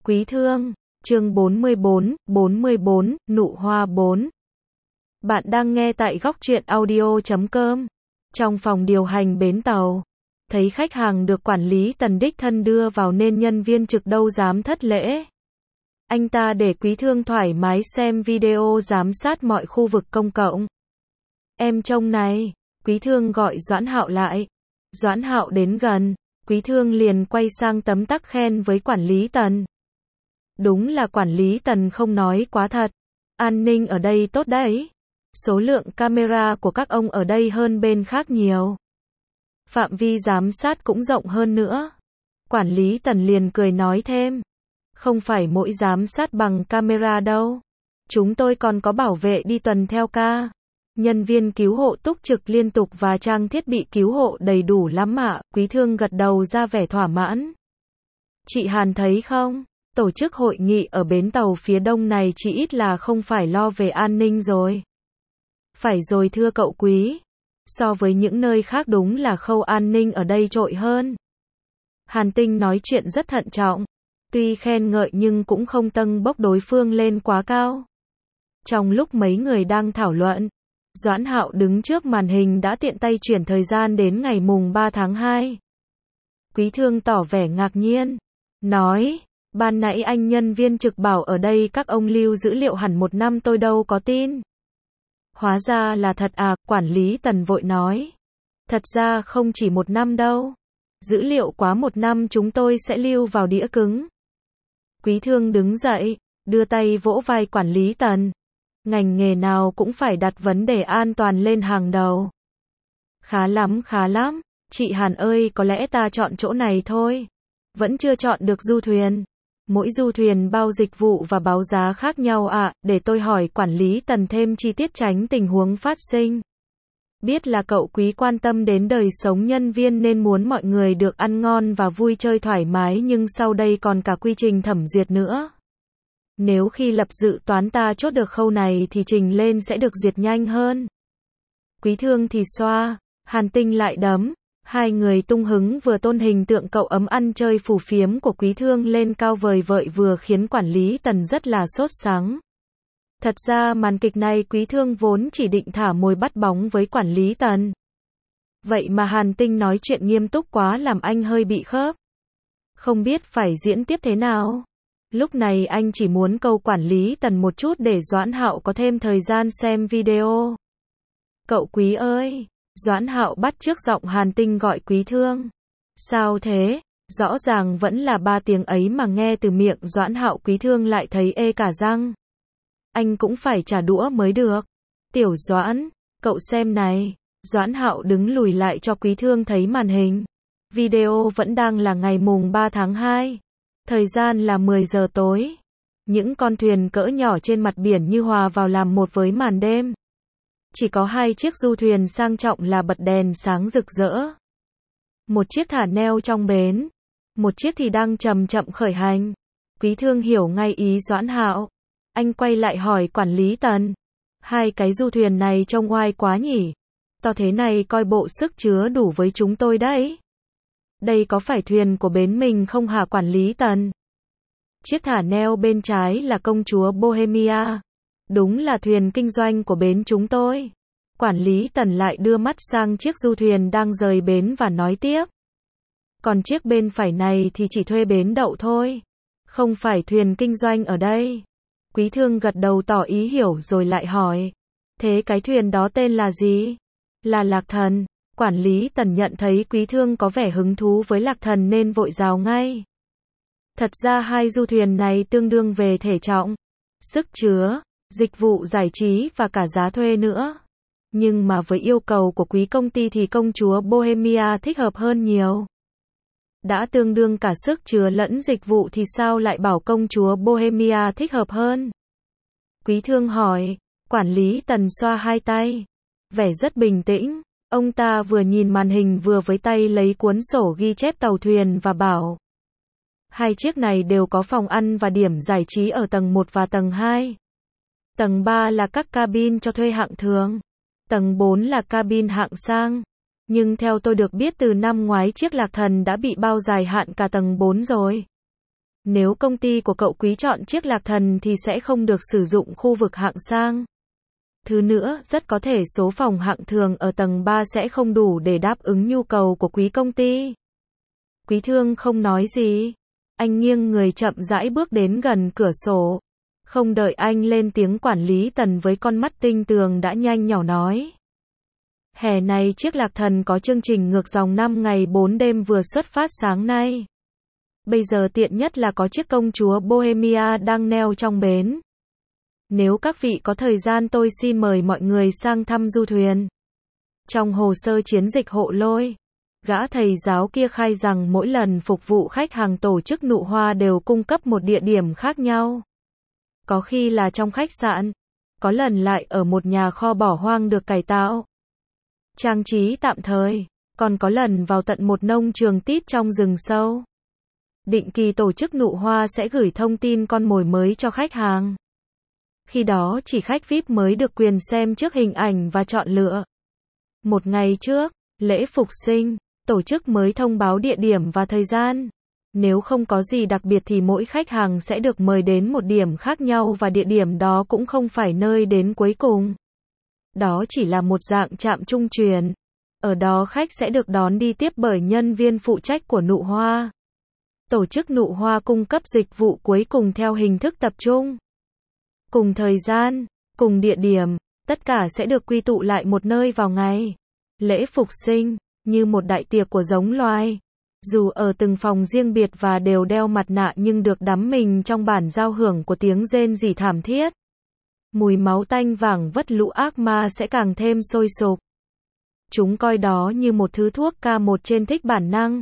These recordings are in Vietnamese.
Quý thương, chương 44, nụ hoa 4. Bạn đang nghe tại góc truyện audio.com. Trong phòng điều hành bến tàu, thấy khách hàng được quản lý Tần đích thân đưa vào nên nhân viên trực đâu dám thất lễ. Anh ta để Quý thương thoải mái xem video giám sát mọi khu vực công cộng. Em trông này, Quý thương gọi Doãn Hạo lại. Doãn Hạo đến gần, Quý thương liền quay sang tấm tắc khen với quản lý Tần. Đúng là quản lý Tần không nói quá thật. An ninh ở đây tốt đấy. Số lượng camera của các ông ở đây hơn bên khác nhiều. Phạm vi giám sát cũng rộng hơn nữa. Quản lý Tần liền cười nói thêm. Không phải mỗi giám sát bằng camera đâu. Chúng tôi còn có bảo vệ đi tuần theo ca. Nhân viên cứu hộ túc trực liên tục và trang thiết bị cứu hộ đầy đủ lắm ạ. Quý thương gật đầu ra vẻ thỏa mãn. Chị Hàn thấy không? Tổ chức hội nghị ở bến tàu phía đông này chỉ ít là không phải lo về an ninh rồi. Phải rồi thưa cậu Quý. So với những nơi khác đúng là khâu an ninh ở đây trội hơn. Hàn Tinh nói chuyện rất thận trọng. Tuy khen ngợi nhưng cũng không tâng bốc đối phương lên quá cao. Trong lúc mấy người đang thảo luận, Doãn Hạo đứng trước màn hình đã tiện tay chuyển thời gian đến ngày mùng 3 tháng 2. Quý thương tỏ vẻ ngạc nhiên. Nói, ban nãy anh nhân viên trực bảo ở đây các ông lưu dữ liệu hẳn 1 năm tôi đâu có tin. Hóa ra là thật à, quản lý Tần vội nói. Thật ra không chỉ 1 năm đâu. Dữ liệu quá 1 năm chúng tôi sẽ lưu vào đĩa cứng. Quý thương đứng dậy, đưa tay vỗ vai quản lý Tần. Ngành nghề nào cũng phải đặt vấn đề an toàn lên hàng đầu. Khá lắm, chị Hàn ơi có lẽ ta chọn chỗ này thôi. Vẫn chưa chọn được du thuyền. Mỗi du thuyền bao dịch vụ và báo giá khác nhau ạ, để tôi hỏi quản lý Tần thêm chi tiết tránh tình huống phát sinh. Biết là cậu Quý quan tâm đến đời sống nhân viên nên muốn mọi người được ăn ngon và vui chơi thoải mái nhưng sau đây còn cả quy trình thẩm duyệt nữa. Nếu khi lập dự toán ta chốt được khâu này thì trình lên sẽ được duyệt nhanh hơn. Quý thương thì xoa, Hàn Tinh lại đấm. Hai người tung hứng vừa tôn hình tượng cậu ấm ăn chơi phù phiếm của Quý thương lên cao vời vợi vừa khiến quản lý Tần rất là sốt sắng. Thật ra màn kịch này Quý thương vốn chỉ định thả mồi bắt bóng với quản lý Tần. Vậy mà Hàn Tinh nói chuyện nghiêm túc quá làm anh hơi bị khớp. Không biết phải diễn tiếp thế nào. Lúc này anh chỉ muốn câu quản lý Tần một chút để Doãn Hạo có thêm thời gian xem video. Cậu Quý ơi! Doãn Hạo bắt chước giọng Hàn Tinh gọi Quý thương. Sao thế? Rõ ràng vẫn là 3 tiếng ấy mà nghe từ miệng Doãn Hạo Quý thương lại thấy ê cả răng. Anh cũng phải trả đũa mới được. Tiểu Doãn, cậu xem này. Doãn Hạo đứng lùi lại cho Quý thương thấy màn hình. Video vẫn đang là ngày mùng 3 tháng 2. Thời gian là 10 giờ tối. Những con thuyền cỡ nhỏ trên mặt biển như hòa vào làm một với màn đêm. Chỉ có 2 chiếc du thuyền sang trọng là bật đèn sáng rực rỡ. Một chiếc thả neo trong bến. Một chiếc thì đang chậm chậm khởi hành. Quý thương hiểu ngay ý Doãn Hạo. Anh quay lại hỏi quản lý Tần. 2 cái du thuyền này trông oai quá nhỉ. To thế này coi bộ sức chứa đủ với chúng tôi đấy. Đây có phải thuyền của bến mình không hả quản lý Tần? Chiếc thả neo bên trái là công chúa Bohemia. Đúng là thuyền kinh doanh của bến chúng tôi. Quản lý Tần lại đưa mắt sang chiếc du thuyền đang rời bến và nói tiếp. Còn chiếc bên phải này thì chỉ thuê bến đậu thôi. Không phải thuyền kinh doanh ở đây. Quý thương gật đầu tỏ ý hiểu rồi lại hỏi. Thế cái thuyền đó tên là gì? Là Lạc Thần. Quản lý Tần nhận thấy Quý thương có vẻ hứng thú với Lạc Thần nên vội rào ngay. Thật ra 2 du thuyền này tương đương về thể trọng, sức chứa, dịch vụ giải trí và cả giá thuê nữa. Nhưng mà với yêu cầu của Quý công ty thì công chúa Bohemia thích hợp hơn nhiều. Đã tương đương cả sức chứa lẫn dịch vụ thì sao lại bảo công chúa Bohemia thích hợp hơn? Quý thương hỏi, quản lý Tần xoa 2 tay. Vẻ rất bình tĩnh, ông ta vừa nhìn màn hình vừa với tay lấy cuốn sổ ghi chép tàu thuyền và bảo. 2 chiếc này đều có phòng ăn và điểm giải trí ở tầng 1 và tầng 2. Tầng 3 là các cabin cho thuê hạng thường. Tầng 4 là cabin hạng sang. Nhưng theo tôi được biết từ năm ngoái chiếc Lạc Thần đã bị bao dài hạn cả tầng 4 rồi. Nếu công ty của cậu Quý chọn chiếc Lạc Thần thì sẽ không được sử dụng khu vực hạng sang. Thứ nữa, rất có thể số phòng hạng thường ở tầng 3 sẽ không đủ để đáp ứng nhu cầu của Quý công ty. Quý Thương không nói gì. Anh nghiêng người chậm rãi bước đến gần cửa sổ. Không đợi anh lên tiếng, quản lý Tần với con mắt tinh tường đã nhanh nhỏ nói. Hè này chiếc Lạc Thần có chương trình ngược dòng 5 ngày 4 đêm vừa xuất phát sáng nay. Bây giờ tiện nhất là có chiếc công chúa Bohemia đang neo trong bến. Nếu các vị có thời gian tôi xin mời mọi người sang thăm du thuyền. Trong hồ sơ chiến dịch Hộ Lôi, gã thầy giáo kia khai rằng mỗi lần phục vụ khách hàng tổ chức Nụ Hoa đều cung cấp một địa điểm khác nhau. Có khi là trong khách sạn, có lần lại ở một nhà kho bỏ hoang được cải tạo, trang trí tạm thời, còn có lần vào tận một nông trường tít trong rừng sâu. Định kỳ tổ chức Nụ Hoa sẽ gửi thông tin con mồi mới cho khách hàng. Khi đó chỉ khách VIP mới được quyền xem trước hình ảnh và chọn lựa. Một ngày trước, lễ phục sinh, tổ chức mới thông báo địa điểm và thời gian. Nếu không có gì đặc biệt thì mỗi khách hàng sẽ được mời đến một điểm khác nhau và địa điểm đó cũng không phải nơi đến cuối cùng. Đó chỉ là một dạng trạm trung chuyển. Ở đó khách sẽ được đón đi tiếp bởi nhân viên phụ trách của Nụ Hoa. Tổ chức Nụ Hoa cung cấp dịch vụ cuối cùng theo hình thức tập trung. Cùng thời gian, cùng địa điểm, tất cả sẽ được quy tụ lại một nơi vào ngày lễ phục sinh, như một đại tiệc của giống loài. Dù ở từng phòng riêng biệt và đều đeo mặt nạ nhưng được đắm mình trong bản giao hưởng của tiếng rên rỉ thảm thiết. Mùi máu tanh vảng vất lũ ác ma sẽ càng thêm sôi sục. Chúng coi đó như một thứ thuốc K1 trên thích bản năng.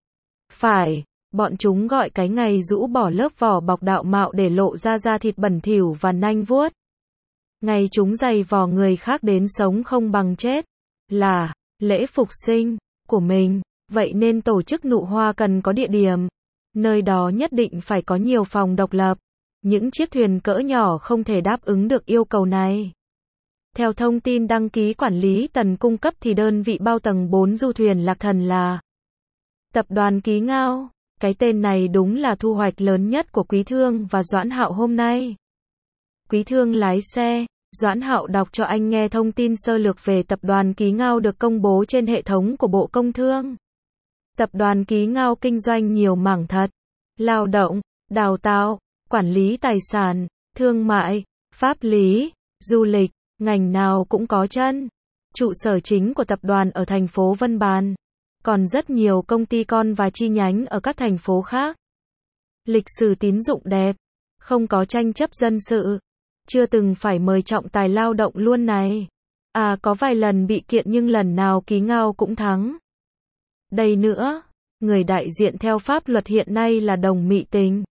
Phải, bọn chúng gọi cái ngày rũ bỏ lớp vỏ bọc đạo mạo để lộ ra da thịt bẩn thỉu và nanh vuốt. Ngày chúng giày vò người khác đến sống không bằng chết. Là lễ phục sinh của mình. Vậy nên tổ chức Nụ Hoa cần có địa điểm. Nơi đó nhất định phải có nhiều phòng độc lập. Những chiếc thuyền cỡ nhỏ không thể đáp ứng được yêu cầu này. Theo thông tin đăng ký quản lý Tần cung cấp thì đơn vị bao tầng 4 du thuyền Lạc Thần là Tập đoàn Ký Ngao. Cái tên này đúng là thu hoạch lớn nhất của Quý Thương và Doãn Hạo hôm nay. Quý Thương lái xe, Doãn Hạo đọc cho anh nghe thông tin sơ lược về Tập đoàn Ký Ngao được công bố trên hệ thống của Bộ Công Thương. Tập đoàn Ký Ngao kinh doanh nhiều mảng thật. Lao động, đào tạo, quản lý tài sản, thương mại, pháp lý, du lịch, ngành nào cũng có chân. Trụ sở chính của tập đoàn ở thành phố Vân Bàn. Còn rất nhiều công ty con và chi nhánh ở các thành phố khác. Lịch sử tín dụng đẹp, không có tranh chấp dân sự, chưa từng phải mời trọng tài lao động luôn này. À, có vài lần bị kiện nhưng lần nào Ký Ngao cũng thắng. Đây nữa, người đại diện theo pháp luật hiện nay là Đồng Mị Tình.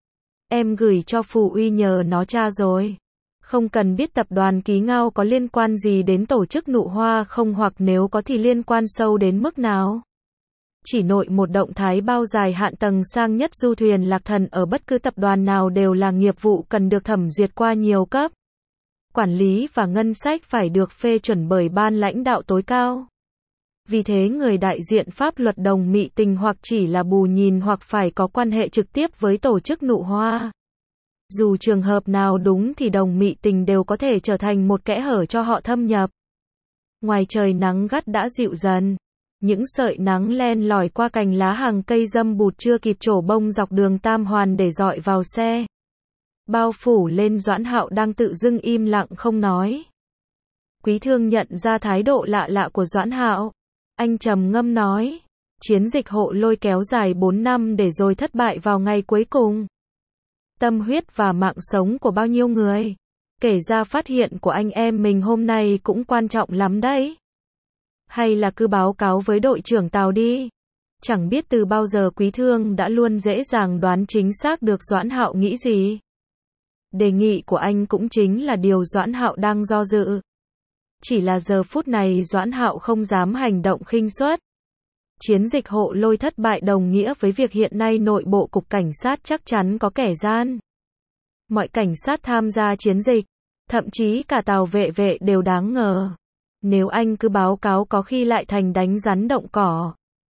Em gửi cho Phù Uy nhờ nó tra rồi. Không cần biết tập đoàn Ký Ngao có liên quan gì đến tổ chức Nụ Hoa không, hoặc nếu có thì liên quan sâu đến mức nào. Chỉ nội một động thái bao dài hạn tầng sang nhất du thuyền Lạc Thần ở bất cứ tập đoàn nào đều là nghiệp vụ cần được thẩm duyệt qua nhiều cấp. Quản lý và ngân sách phải được phê chuẩn bởi ban lãnh đạo tối cao. Vì thế người đại diện pháp luật Đồng Mị Tình hoặc chỉ là bù nhìn hoặc phải có quan hệ trực tiếp với tổ chức Nụ Hoa. Dù trường hợp nào đúng thì Đồng Mị Tình đều có thể trở thành một kẽ hở cho họ thâm nhập. Ngoài trời nắng gắt đã dịu dần. Những sợi nắng len lỏi qua cành lá hàng cây dâm bụt chưa kịp trổ bông dọc đường Tam Hoàn để dọi vào xe. Bao phủ lên Doãn Hạo đang tự dưng im lặng không nói. Quý Thương nhận ra thái độ lạ lạ của Doãn Hạo. Anh trầm ngâm nói. Chiến dịch Hộ Lôi kéo dài 4 năm để rồi thất bại vào ngày cuối cùng. Tâm huyết và mạng sống của bao nhiêu người. Kể ra phát hiện của anh em mình hôm nay cũng quan trọng lắm đấy. Hay là cứ báo cáo với đội trưởng Tào đi. Chẳng biết từ bao giờ Quý Thương đã luôn dễ dàng đoán chính xác được Doãn Hạo nghĩ gì. Đề nghị của anh cũng chính là điều Doãn Hạo đang do dự. Chỉ là giờ phút này Doãn Hạo không dám hành động khinh suất. Chiến dịch Hộ Lôi thất bại đồng nghĩa với việc hiện nay nội bộ cục cảnh sát chắc chắn có kẻ gian. Mọi cảnh sát tham gia chiến dịch, thậm chí cả Tào vệ đều đáng ngờ. Nếu anh cứ báo cáo có khi lại thành đánh rắn động cỏ.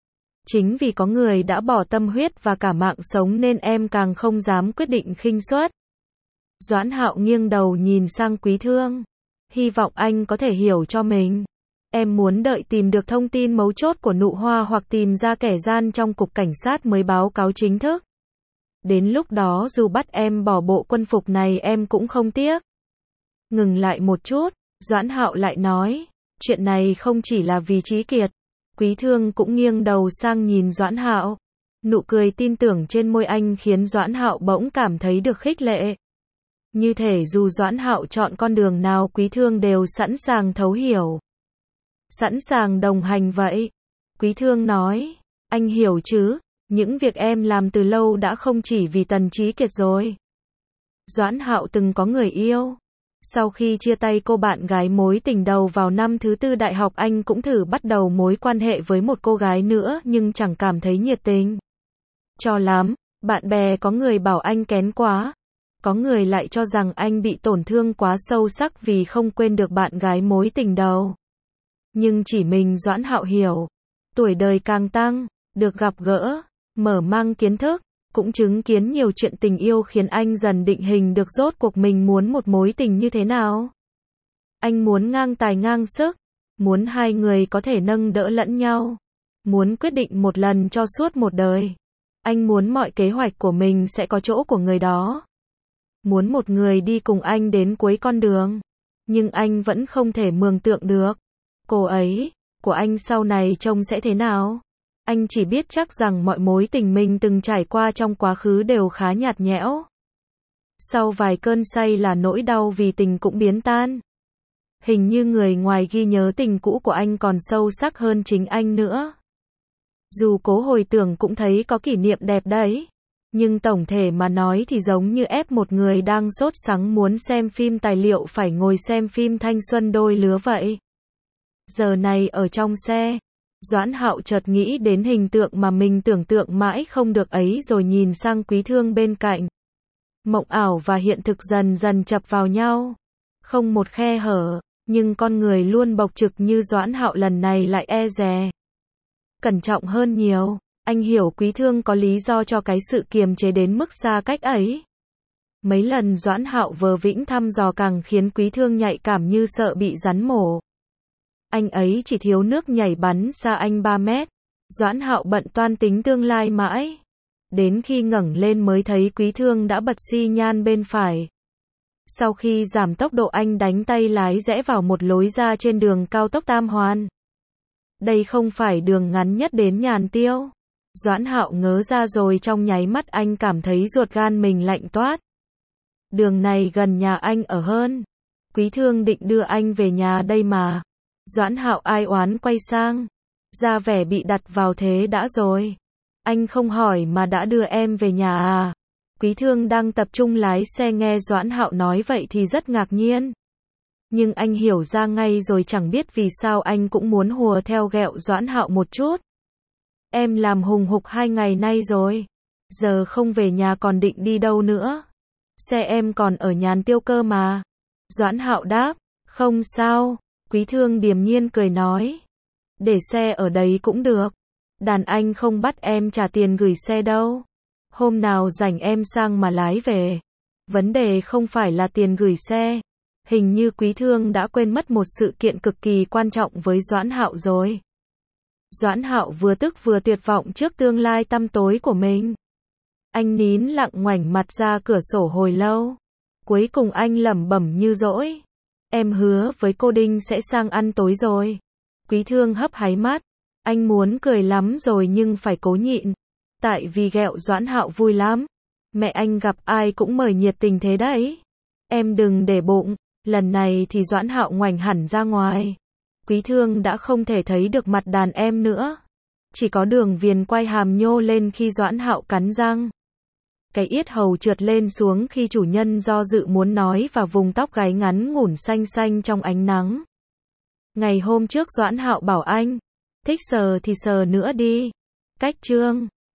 Chính vì có người đã bỏ tâm huyết và cả mạng sống nên em càng không dám quyết định khinh suất. Doãn Hạo nghiêng đầu nhìn sang Quý Thương. Hy vọng anh có thể hiểu cho mình. Em muốn đợi tìm được thông tin mấu chốt của Nụ Hoa hoặc tìm ra kẻ gian trong cục cảnh sát mới báo cáo chính thức. Đến lúc đó dù bắt em bỏ bộ quân phục này em cũng không tiếc. Ngừng lại một chút, Doãn Hạo lại nói, chuyện này không chỉ là vì Chí Kiệt. Quý Thương cũng nghiêng đầu sang nhìn Doãn Hạo. Nụ cười tin tưởng trên môi anh khiến Doãn Hạo bỗng cảm thấy được khích lệ. Như thể dù Doãn Hạo chọn con đường nào Quý Thương đều sẵn sàng thấu hiểu. Sẵn sàng đồng hành vậy. Quý Thương nói, anh hiểu chứ, những việc em làm từ lâu đã không chỉ vì Tần Chí Kiệt rồi. Doãn Hạo từng có người yêu. Sau khi chia tay cô bạn gái mối tình đầu vào năm thứ 4 đại học anh cũng thử bắt đầu mối quan hệ với một cô gái nữa nhưng chẳng cảm thấy nhiệt tình cho lắm. Bạn bè có người bảo anh kén quá. Có người lại cho rằng anh bị tổn thương quá sâu sắc vì không quên được bạn gái mối tình đầu. Nhưng chỉ mình Doãn Hạo hiểu. Tuổi đời càng tăng, được gặp gỡ, mở mang kiến thức, cũng chứng kiến nhiều chuyện tình yêu khiến anh dần định hình được rốt cuộc mình muốn một mối tình như thế nào. Anh muốn ngang tài ngang sức, muốn hai người có thể nâng đỡ lẫn nhau, muốn quyết định một lần cho suốt một đời. Anh muốn mọi kế hoạch của mình sẽ có chỗ của người đó. Muốn một người đi cùng anh đến cuối con đường. Nhưng anh vẫn không thể mường tượng được. Cô ấy, của anh sau này trông sẽ thế nào? Anh chỉ biết chắc rằng mọi mối tình mình từng trải qua trong quá khứ đều khá nhạt nhẽo. Sau vài cơn say là nỗi đau vì tình cũng biến tan. Hình như người ngoài ghi nhớ tình cũ của anh còn sâu sắc hơn chính anh nữa. Dù cố hồi tưởng cũng thấy có kỷ niệm đẹp đấy. Nhưng tổng thể mà nói thì giống như ép một người đang sốt sắng muốn xem phim tài liệu phải ngồi xem phim thanh xuân đôi lứa vậy. Giờ này ở trong xe, Doãn Hạo chợt nghĩ đến hình tượng mà mình tưởng tượng mãi không được ấy rồi nhìn sang Quý Thương bên cạnh. Mộng ảo và hiện thực dần dần chập vào nhau. Không một khe hở, nhưng con người luôn bộc trực như Doãn Hạo lần này lại e dè. Cẩn trọng hơn nhiều. Anh hiểu Quý Thương có lý do cho cái sự kiềm chế đến mức xa cách ấy. Mấy lần Doãn Hạo vờ vĩnh thăm dò càng khiến Quý Thương nhạy cảm như sợ bị rắn mổ. Anh ấy chỉ thiếu nước nhảy bắn xa anh 3 mét. Doãn Hạo bận toan tính tương lai mãi. Đến khi ngẩng lên mới thấy Quý Thương đã bật xi nhan bên phải. Sau khi giảm tốc độ anh đánh tay lái rẽ vào một lối ra trên đường cao tốc Tam Hoàn. Đây không phải đường ngắn nhất đến Nhàn Tiêu. Doãn Hạo ngớ ra rồi trong nháy mắt anh cảm thấy ruột gan mình lạnh toát. Đường này gần nhà anh ở hơn. Quý Thương định đưa anh về nhà đây mà. Doãn Hạo ai oán quay sang. Ra vẻ bị đặt vào thế đã rồi. Anh không hỏi mà đã đưa em về nhà à? Quý Thương đang tập trung lái xe nghe Doãn Hạo nói vậy thì rất ngạc nhiên. Nhưng anh hiểu ra ngay rồi chẳng biết vì sao anh cũng muốn hùa theo ghẹo Doãn Hạo một chút. Em làm hùng hục 2 ngày nay rồi. Giờ không về nhà còn định đi đâu nữa? Xe em còn ở Nhàn Tiêu cơ mà. Doãn Hạo đáp, không sao. Quý Thương điềm nhiên cười nói. Để xe ở đấy cũng được. Đàn anh không bắt em trả tiền gửi xe đâu. Hôm nào rảnh em sang mà lái về. Vấn đề không phải là tiền gửi xe. Hình như Quý Thương đã quên mất một sự kiện cực kỳ quan trọng với Doãn Hạo rồi. Doãn Hạo vừa tức vừa tuyệt vọng trước tương lai tăm tối của mình. Anh nín lặng ngoảnh mặt ra cửa sổ hồi lâu. Cuối cùng anh lẩm bẩm như dỗi. Em hứa với cô Đinh sẽ sang ăn tối rồi. Quý Thương hấp háy mắt. Anh muốn cười lắm rồi nhưng phải cố nhịn. Tại vì ghẹo Doãn Hạo vui lắm. Mẹ anh gặp ai cũng mời nhiệt tình thế đấy. Em đừng để bụng. Lần này thì Doãn Hạo ngoảnh hẳn ra ngoài. Quý Thương đã không thể thấy được mặt đàn em nữa. Chỉ có đường viền quay hàm nhô lên khi Doãn Hạo cắn răng. Cái yết hầu trượt lên xuống khi chủ nhân do dự muốn nói và vùng tóc gáy ngắn ngủn xanh xanh trong ánh nắng. Ngày hôm trước Doãn Hạo bảo anh, thích sờ thì sờ nữa đi. Cách chương